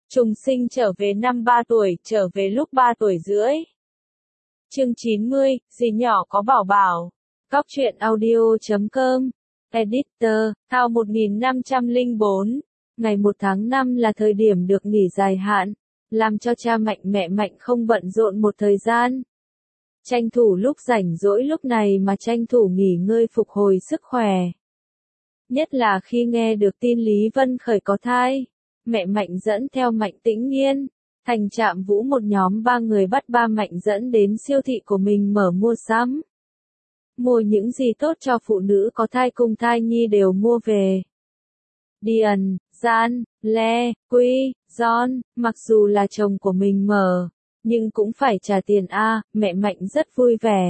Trùng sinh trở về năm 3 tuổi, trở về lúc 3 tuổi rưỡi. Chương 90, dì nhỏ có bảo bảo. Góc truyện audio.com. Editor, Thao 1504. Ngày 1 tháng 5 là thời điểm được nghỉ dài hạn, làm cho cha Mạnh mẹ Mạnh không bận rộn một thời gian. Tranh thủ lúc rảnh rỗi lúc này mà tranh thủ nghỉ ngơi phục hồi sức khỏe. Nhất là khi nghe được tin Lý Vân Khởi có thai. Mẹ Mạnh dẫn theo Mạnh Tĩnh Nghiên, Thành Trạm Vũ một nhóm 3 người bắt ba Mạnh dẫn đến siêu thị của mình mở mua sắm. Mua những gì tốt cho phụ nữ có thai cùng thai nhi đều mua về. Điền, Gian, Le, Quy, John, mặc dù là chồng của mình mở, nhưng cũng phải trả tiền a. Mẹ Mạnh rất vui vẻ.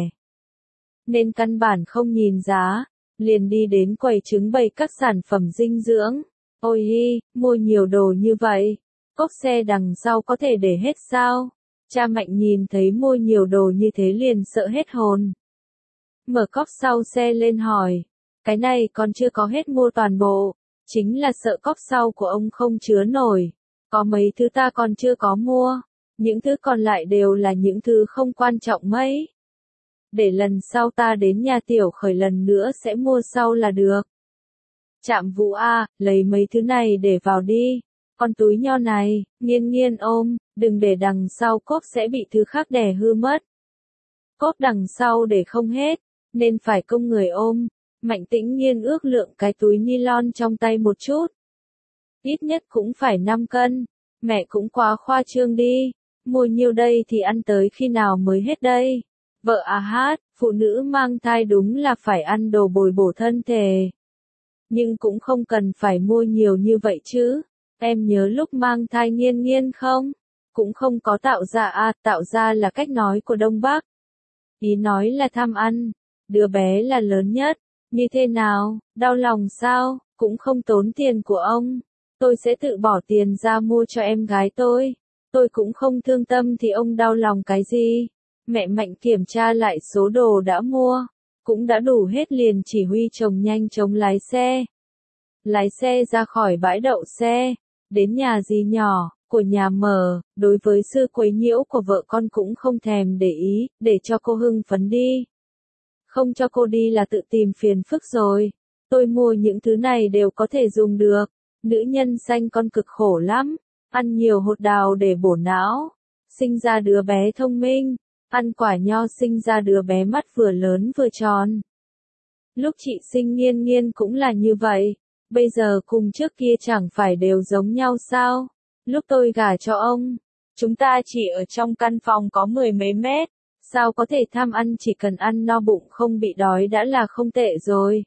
Nên căn bản không nhìn giá, liền đi đến quầy trưng bày các sản phẩm dinh dưỡng. Ôi hi, mua nhiều đồ như vậy, cốp xe đằng sau có thể để hết sao? Cha Mạnh nhìn thấy mua nhiều đồ như thế liền sợ hết hồn. Mở cốp sau xe lên hỏi, cái này còn chưa có hết mua toàn bộ, chính là sợ cốp sau của ông không chứa nổi, có mấy thứ ta còn chưa có mua, những thứ còn lại đều là những thứ không quan trọng mấy. Để lần sau ta đến nhà Tiểu Khởi lần nữa sẽ mua sau là được. Trạm Vũ a, lấy mấy thứ này để vào đi. Con túi nho này, Nghiên Nghiên ôm, đừng để đằng sau cốp sẽ bị thứ khác đè hư mất. Cốp đằng sau để không hết, nên phải công người ôm. Mạnh Tĩnh Nghiên ước lượng cái túi nylon trong tay một chút. Ít nhất cũng phải 5 cân. Mẹ cũng quá khoa trương đi. Mua nhiêu đây thì ăn tới khi nào mới hết đây? Vợ à hát, phụ nữ mang thai đúng là phải ăn đồ bồi bổ thân thể. Nhưng cũng không cần phải mua nhiều như vậy chứ. Em nhớ lúc mang thai Nghiên Nghiên không? Cũng không có tạo ra à, tạo ra là cách nói của Đông Bắc. Ý nói là tham ăn. Đứa bé là lớn nhất. Như thế nào, đau lòng sao? Cũng không tốn tiền của ông. Tôi sẽ tự bỏ tiền ra mua cho em gái tôi. Tôi cũng không thương tâm thì ông đau lòng cái gì? Mẹ Mạnh kiểm tra lại số đồ đã mua. Cũng đã đủ hết liền chỉ huy chồng nhanh chóng lái xe. Lái xe ra khỏi bãi đậu xe, đến nhà dì nhỏ, của nhà mở, đối với sự quấy nhiễu của vợ con cũng không thèm để ý, để cho cô hưng phấn đi. Không cho cô đi là tự tìm phiền phức rồi. Tôi mua những thứ này đều có thể dùng được. Nữ nhân sanh con cực khổ lắm. Ăn nhiều hột đào để bổ não. Sinh ra đứa bé thông minh. Ăn quả nho sinh ra đứa bé mắt vừa lớn vừa tròn. Lúc chị sinh Nghiên Nghiên cũng là như vậy. Bây giờ cùng trước kia chẳng phải đều giống nhau sao? Lúc tôi gả cho ông, chúng ta chỉ ở trong căn phòng có 10 mấy mét. Sao có thể tham ăn, chỉ cần ăn no bụng không bị đói đã là không tệ rồi.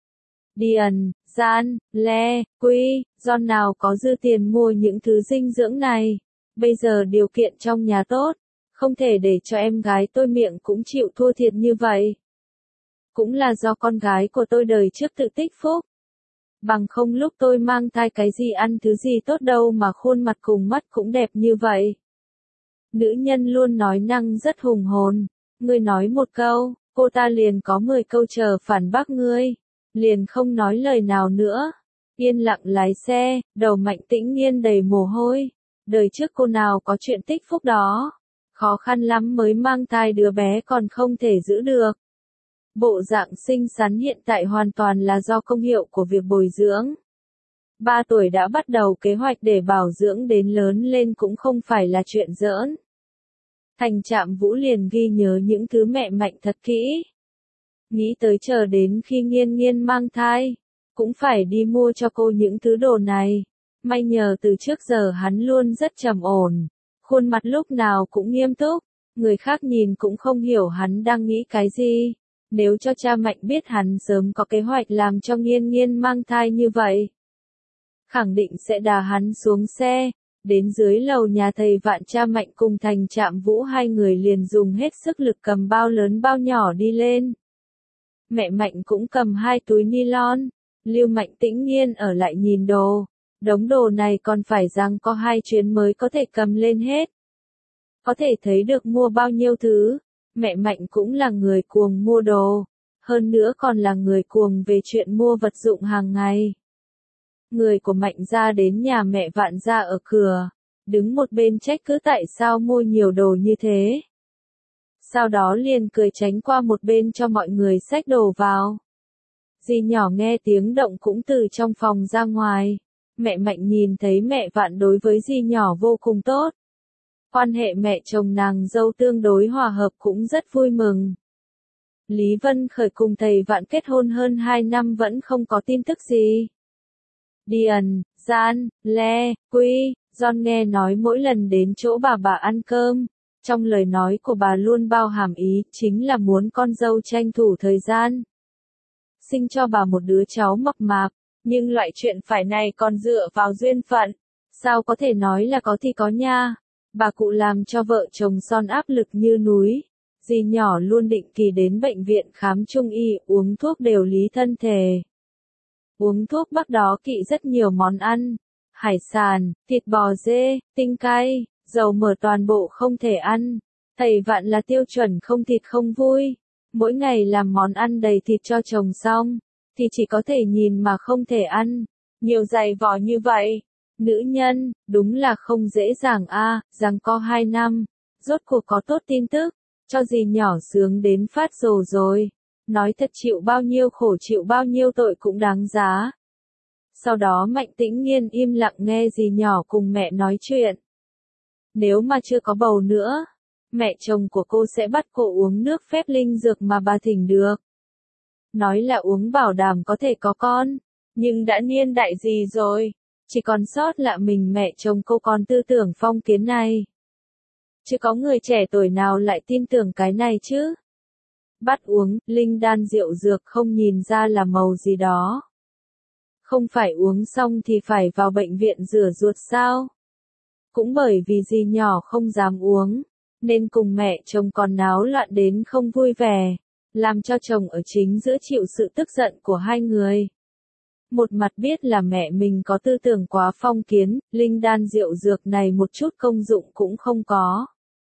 Điền, Gian, Le, Quy, John nào có dư tiền mua những thứ dinh dưỡng này. Bây giờ điều kiện trong nhà tốt, không thể để cho em gái tôi miệng cũng chịu thua thiệt như vậy. Cũng là do con gái của tôi đời trước tự tích phúc. Bằng không lúc tôi mang thai cái gì ăn thứ gì tốt đâu mà khuôn mặt cùng mắt cũng đẹp như vậy. Nữ nhân luôn nói năng rất hùng hồn. Ngươi nói một câu, cô ta liền có 10 câu chờ phản bác ngươi. Liền không nói lời nào nữa. Yên lặng lái xe, đầu Mạnh Tĩnh Nghiên đầy mồ hôi. Đời trước cô nào có chuyện tích phúc đó. Khó khăn lắm mới mang thai đứa bé còn không thể giữ được. Bộ dạng xinh xắn hiện tại hoàn toàn là do công hiệu của việc bồi dưỡng. 3 tuổi đã bắt đầu kế hoạch để bảo dưỡng đến lớn lên cũng không phải là chuyện giỡn. Thành Trạm Vũ liền ghi nhớ những thứ mẹ Mạnh thật kỹ. Nghĩ tới chờ đến khi Nghiên Nghiên mang thai, cũng phải đi mua cho cô những thứ đồ này. May nhờ từ trước giờ hắn luôn rất trầm ổn, khuôn mặt lúc nào cũng nghiêm túc, người khác nhìn cũng không hiểu hắn đang nghĩ cái gì. Nếu cho cha Mạnh biết hắn sớm có kế hoạch làm cho Nghiên Nghiên mang thai như vậy, khẳng định sẽ đá hắn xuống xe. Đến dưới lầu nhà thầy Vạn, cha Mạnh cùng Thành Trạm Vũ hai người liền dùng hết sức lực cầm bao lớn bao nhỏ đi lên. Mẹ Mạnh cũng cầm 2 túi nylon, lưu Mạnh Tĩnh Nghiên ở lại nhìn đồ. Đống đồ này còn phải rằng có 2 chuyến mới có thể cầm lên hết. Có thể thấy được mua bao nhiêu thứ. Mẹ Mạnh cũng là người cuồng mua đồ. Hơn nữa còn là người cuồng về chuyện mua vật dụng hàng ngày. Người của Mạnh ra đến nhà mẹ Vạn ra ở cửa. đứng một bên trách cứ tại sao mua nhiều đồ như thế. Sau đó liền cười tránh qua một bên cho mọi người xách đồ vào. Dì nhỏ nghe tiếng động cũng từ trong phòng ra ngoài. Mẹ Mạnh nhìn thấy mẹ Vạn đối với dì nhỏ vô cùng tốt. Quan hệ mẹ chồng nàng dâu tương đối hòa hợp cũng rất vui mừng. Lý Vân Khởi cùng thầy Vạn kết hôn hơn 2 năm vẫn không có tin tức gì. Điền, Gian, Le, Quy, John nghe nói mỗi lần đến chỗ bà ăn cơm, trong lời nói của bà luôn bao hàm ý chính là muốn con dâu tranh thủ thời gian. Sinh cho bà một đứa cháu mập mạp, nhưng loại chuyện phải này còn dựa vào duyên phận, sao có thể nói là có thì có nha. Bà cụ làm cho vợ chồng Son áp lực như núi. Dì nhỏ luôn định kỳ đến bệnh viện khám trung y, uống thuốc đều lý thân thể. Uống thuốc Bắc đó kỵ rất nhiều món ăn, hải sản, thịt bò dê, tinh cay, dầu mỡ toàn bộ không thể ăn. Thầy Vạn là tiêu chuẩn không thịt không vui. Mỗi ngày làm món ăn đầy thịt cho chồng xong, thì chỉ có thể nhìn mà không thể ăn. Nhiều dày vò như vậy. Nữ nhân, đúng là không dễ dàng a, giằng co 2 năm, rốt cuộc có tốt tin tức, cho dì nhỏ sướng đến phát rồ rồi. Nói thật chịu bao nhiêu khổ chịu bao nhiêu tội cũng đáng giá. Sau đó Mạnh Tĩnh Nghiên im lặng nghe dì nhỏ cùng mẹ nói chuyện. Nếu mà chưa có bầu nữa, mẹ chồng của cô sẽ bắt cô uống nước phép linh dược mà bà thỉnh được. Nói là uống bảo đảm có thể có con, nhưng đã niên đại gì rồi, chỉ còn sót là mình mẹ chồng cô còn tư tưởng phong kiến này. Chứ có người trẻ tuổi nào lại tin tưởng cái này chứ? Bắt uống, linh đan rượu dược không nhìn ra là màu gì đó. Không phải uống xong thì phải vào bệnh viện rửa ruột sao? Cũng bởi vì dì nhỏ không dám uống, nên cùng mẹ chồng còn náo loạn đến không vui vẻ, làm cho chồng ở chính giữa chịu sự tức giận của hai người. Một mặt biết là mẹ mình có tư tưởng quá phong kiến, linh đan rượu dược này một chút công dụng cũng không có.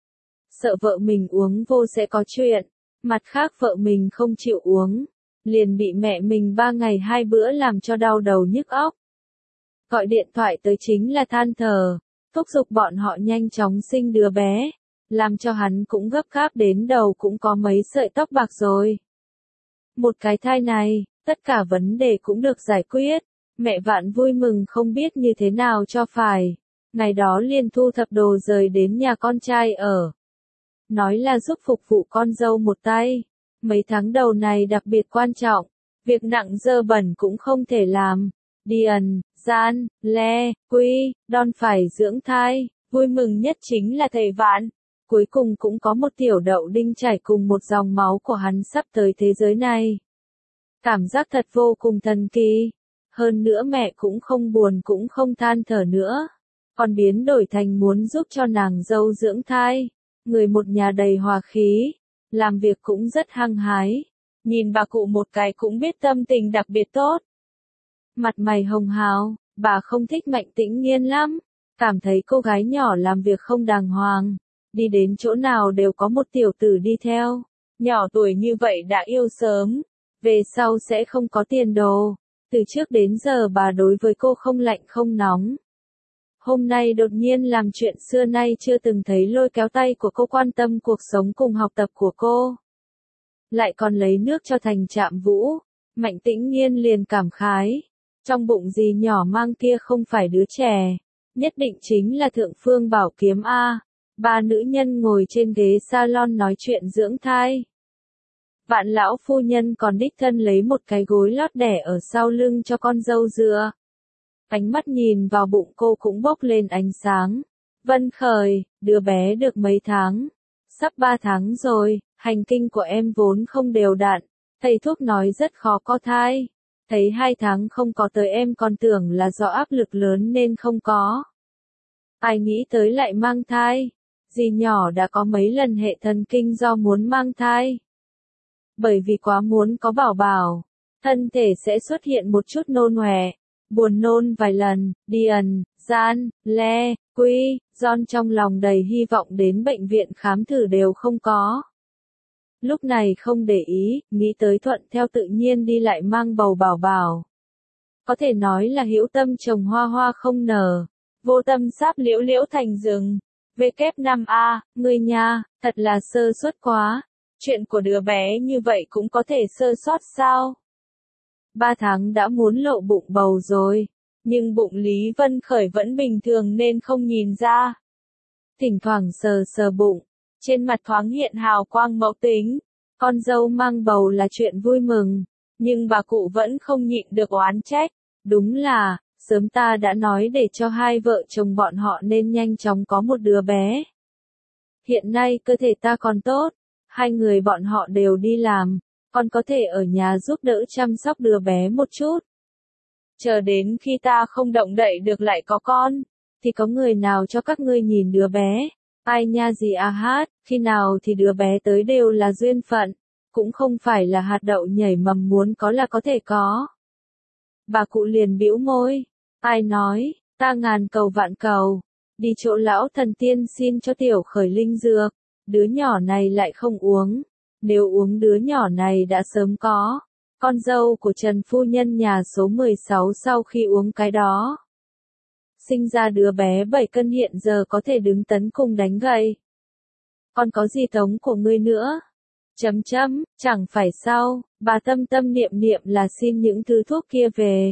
Sợ vợ mình uống vô sẽ có chuyện, mặt khác vợ mình không chịu uống, liền bị mẹ mình 3 ngày 2 bữa làm cho đau đầu nhức óc. Gọi điện thoại tới chính là than thở, thúc giục bọn họ nhanh chóng sinh đứa bé, làm cho hắn cũng gấp gáp đến đầu cũng có mấy sợi tóc bạc rồi. Một cái thai này, tất cả vấn đề cũng được giải quyết, mẹ Vạn vui mừng không biết như thế nào cho phải, ngày đó liền thu thập đồ rời đến nhà con trai ở. Nói là giúp phục vụ con dâu một tay, mấy tháng đầu này đặc biệt quan trọng, việc nặng dơ bẩn cũng không thể làm. Điền, Gian, Le, Quy, Don phải dưỡng thai, vui mừng nhất chính là thầy Vạn. Cuối cùng cũng có một tiểu đậu đinh chảy cùng một dòng máu của hắn sắp tới thế giới này. Cảm giác thật vô cùng thần kỳ. Hơn nữa mẹ cũng không buồn cũng không than thở nữa. Còn biến đổi thành muốn giúp cho nàng dâu dưỡng thai. Người một nhà đầy hòa khí. Làm việc cũng rất hăng hái. Nhìn bà cụ một cái cũng biết tâm tình đặc biệt tốt. Mặt mày hồng hào, bà không thích Mạnh Tĩnh Nghiên lắm. Cảm thấy cô gái nhỏ làm việc không đàng hoàng. Đi đến chỗ nào đều có một tiểu tử đi theo. Nhỏ tuổi như vậy đã yêu sớm. Về sau sẽ không có tiền đồ. Từ trước đến giờ bà đối với cô không lạnh không nóng. Hôm nay đột nhiên làm chuyện xưa nay chưa từng thấy lôi kéo tay của cô quan tâm cuộc sống cùng học tập của cô. Lại còn lấy nước cho thành Trạm Vũ. Mạnh Tĩnh Nghiên liền cảm khái. Trong bụng dì nhỏ mang kia không phải đứa trẻ. Nhất định chính là thượng phương bảo kiếm A. Ba nữ nhân ngồi trên ghế salon nói chuyện dưỡng thai. Vạn lão phu nhân còn đích thân lấy một cái gối lót đẻ ở sau lưng cho con dâu dựa. Ánh mắt nhìn vào bụng cô cũng bốc lên ánh sáng. Vân Khởi, đứa bé được mấy tháng? Sắp 3 tháng rồi, hành kinh của em vốn không đều đặn. Thầy thuốc nói rất khó có thai. Thấy 2 tháng không có tới em còn tưởng là do áp lực lớn nên không có. Ai nghĩ tới lại mang thai. Dì nhỏ đã có mấy lần hệ thần kinh do muốn mang thai. Bởi vì quá muốn có bảo bảo, thân thể sẽ xuất hiện một chút nôn ọe, buồn nôn vài lần. Điền, Gian, Le, Quy, John trong lòng đầy hy vọng đến bệnh viện khám thử đều không có. Lúc này không để ý, nghĩ tới thuận theo tự nhiên đi lại mang bầu bảo bảo. Có thể nói là hữu tâm trồng hoa hoa không nở. vô tâm sáp liễu liễu thành rừng. W5A, ngươi nha, thật là sơ suất quá. Chuyện của đứa bé như vậy cũng có thể sơ sót sao? 3 tháng đã muốn lộ bụng bầu rồi. Nhưng bụng Lý Vân Khởi vẫn bình thường nên không nhìn ra. Thỉnh thoảng sờ sờ bụng, trên mặt thoáng hiện hào quang mẫu tính. Con dâu mang bầu là chuyện vui mừng, nhưng bà cụ vẫn không nhịn được oán trách. Đúng là, sớm ta đã nói để cho hai vợ chồng bọn họ nên nhanh chóng có một đứa bé. Hiện nay cơ thể ta còn tốt, hai người bọn họ đều đi làm, con có thể ở nhà giúp đỡ chăm sóc đứa bé một chút. Chờ đến khi ta không động đậy được lại có con, thì có người nào cho các ngươi nhìn đứa bé? Ai nha gì à hát, khi nào thì đứa bé tới đều là duyên phận, cũng không phải là hạt đậu nhảy mầm muốn có là có thể có. Bà cụ liền bĩu môi, ai nói, ta ngàn cầu vạn cầu, đi chỗ lão thần tiên xin cho Tiểu Khởi linh dược, đứa nhỏ này lại không uống, nếu uống đứa nhỏ này đã sớm có. Con dâu của Trần Phu Nhân nhà số 16 sau khi uống cái đó, sinh ra đứa bé 7 cân hiện giờ có thể đứng tấn cùng đánh gậy. Còn có gì tống của ngươi nữa? Chẳng phải sao, bà tâm tâm niệm niệm là xin những thứ thuốc kia về.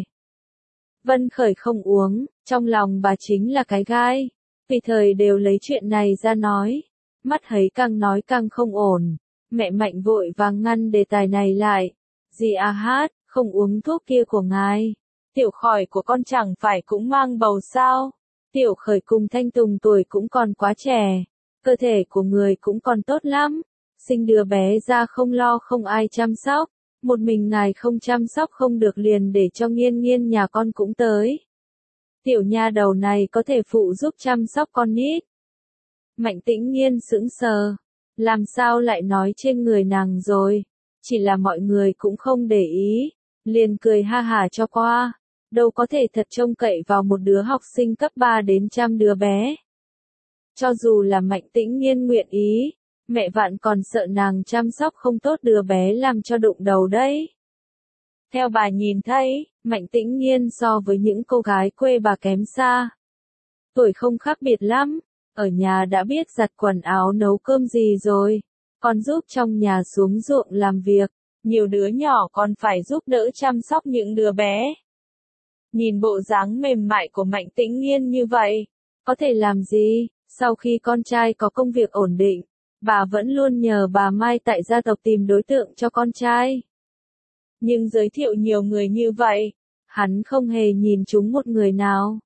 Vân Khởi không uống, trong lòng bà chính là cái gai, vì thời đều lấy chuyện này ra nói, mắt thấy càng nói càng không ổn, mẹ Mạnh vội vàng ngăn đề tài này lại. Dì a hát, không uống thuốc kia của ngài. Tiểu Khởi của con chẳng phải cũng mang bầu sao? Tiểu Khởi cùng Thanh Tùng tuổi cũng còn quá trẻ, cơ thể của người cũng còn tốt lắm. Sinh đứa bé ra không lo không ai chăm sóc, một mình ngài không chăm sóc không được liền để cho Nghiên Nghiên nhà con cũng tới. Tiểu nha đầu này có thể phụ giúp chăm sóc con nít. Mạnh Tĩnh Nghiên sững sờ, làm sao lại nói trên người nàng rồi? Chỉ là mọi người cũng không để ý, liền cười ha hả cho qua, đâu có thể thật trông cậy vào một đứa học sinh cấp 3 đến trăm đứa bé. Cho dù là Mạnh Tĩnh Nghiên nguyện ý, mẹ Vạn còn sợ nàng chăm sóc không tốt đứa bé làm cho đụng đầu đấy. Theo bà nhìn thấy, Mạnh Tĩnh Nghiên so với những cô gái quê bà kém xa. Tuổi không khác biệt lắm, ở nhà đã biết giặt quần áo nấu cơm gì rồi. Còn giúp trong nhà xuống ruộng làm việc, nhiều đứa nhỏ còn phải giúp đỡ chăm sóc những đứa bé. Nhìn bộ dáng mềm mại của Mạnh Tĩnh Nghiên như vậy, có thể làm gì? Sau khi con trai có công việc ổn định, bà vẫn luôn nhờ bà Mai tại gia tộc tìm đối tượng cho con trai. Nhưng giới thiệu nhiều người như vậy, hắn không hề nhìn trúng một người nào.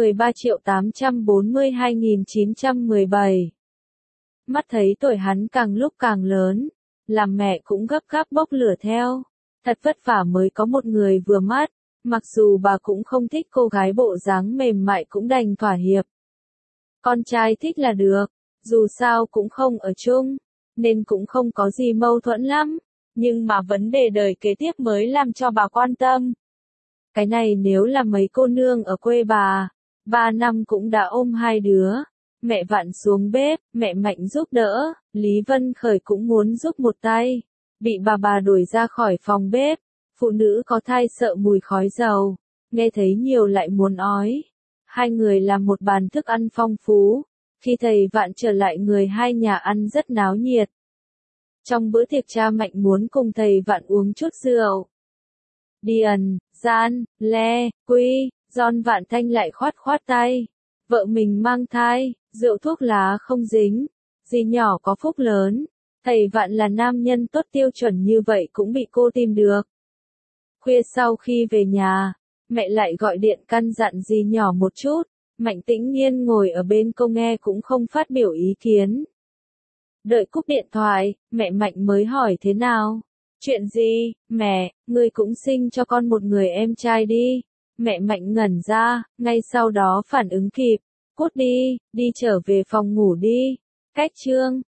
13.842.917. Mắt thấy tuổi hắn càng lúc càng lớn, làm mẹ cũng gấp gáp bốc lửa theo. Thật vất vả mới có một người vừa mắt, mặc dù bà cũng không thích cô gái bộ dáng mềm mại cũng đành thỏa hiệp. Con trai thích là được, dù sao cũng không ở chung, nên cũng không có gì mâu thuẫn lắm, nhưng mà vấn đề đời kế tiếp mới làm cho bà quan tâm. Cái này nếu là mấy cô nương ở quê bà, 3 năm cũng đã ôm hai đứa. Mẹ Vạn xuống bếp, mẹ Mạnh giúp đỡ, Lý Vân Khởi cũng muốn giúp một tay. Bị bà đuổi ra khỏi phòng bếp, phụ nữ có thai sợ mùi khói dầu, nghe thấy nhiều lại muốn ói. Hai người làm một bàn thức ăn phong phú, khi thầy Vạn trở lại người hai nhà ăn rất náo nhiệt. Trong bữa tiệc cha Mạnh muốn cùng thầy Vạn uống chút rượu. Điền, Gian, Le, Quy, Giòn Vạn Thanh lại khoát tay. Vợ mình mang thai, rượu thuốc lá không dính, dì nhỏ có phúc lớn, thầy Vạn là nam nhân tốt tiêu chuẩn như vậy cũng bị cô tìm được. Khuya sau khi về nhà, mẹ lại gọi điện căn dặn dì nhỏ một chút, Mạnh Tĩnh Nghiên ngồi ở bên cô nghe cũng không phát biểu ý kiến. Đợi cúp điện thoại, mẹ Mạnh mới hỏi thế nào? Chuyện gì, mẹ, ngươi cũng sinh cho con một người em trai đi. Mẹ Mạnh ngẩn ra, ngay sau đó phản ứng kịp. Cút đi, đi trở về phòng ngủ đi. Cách chương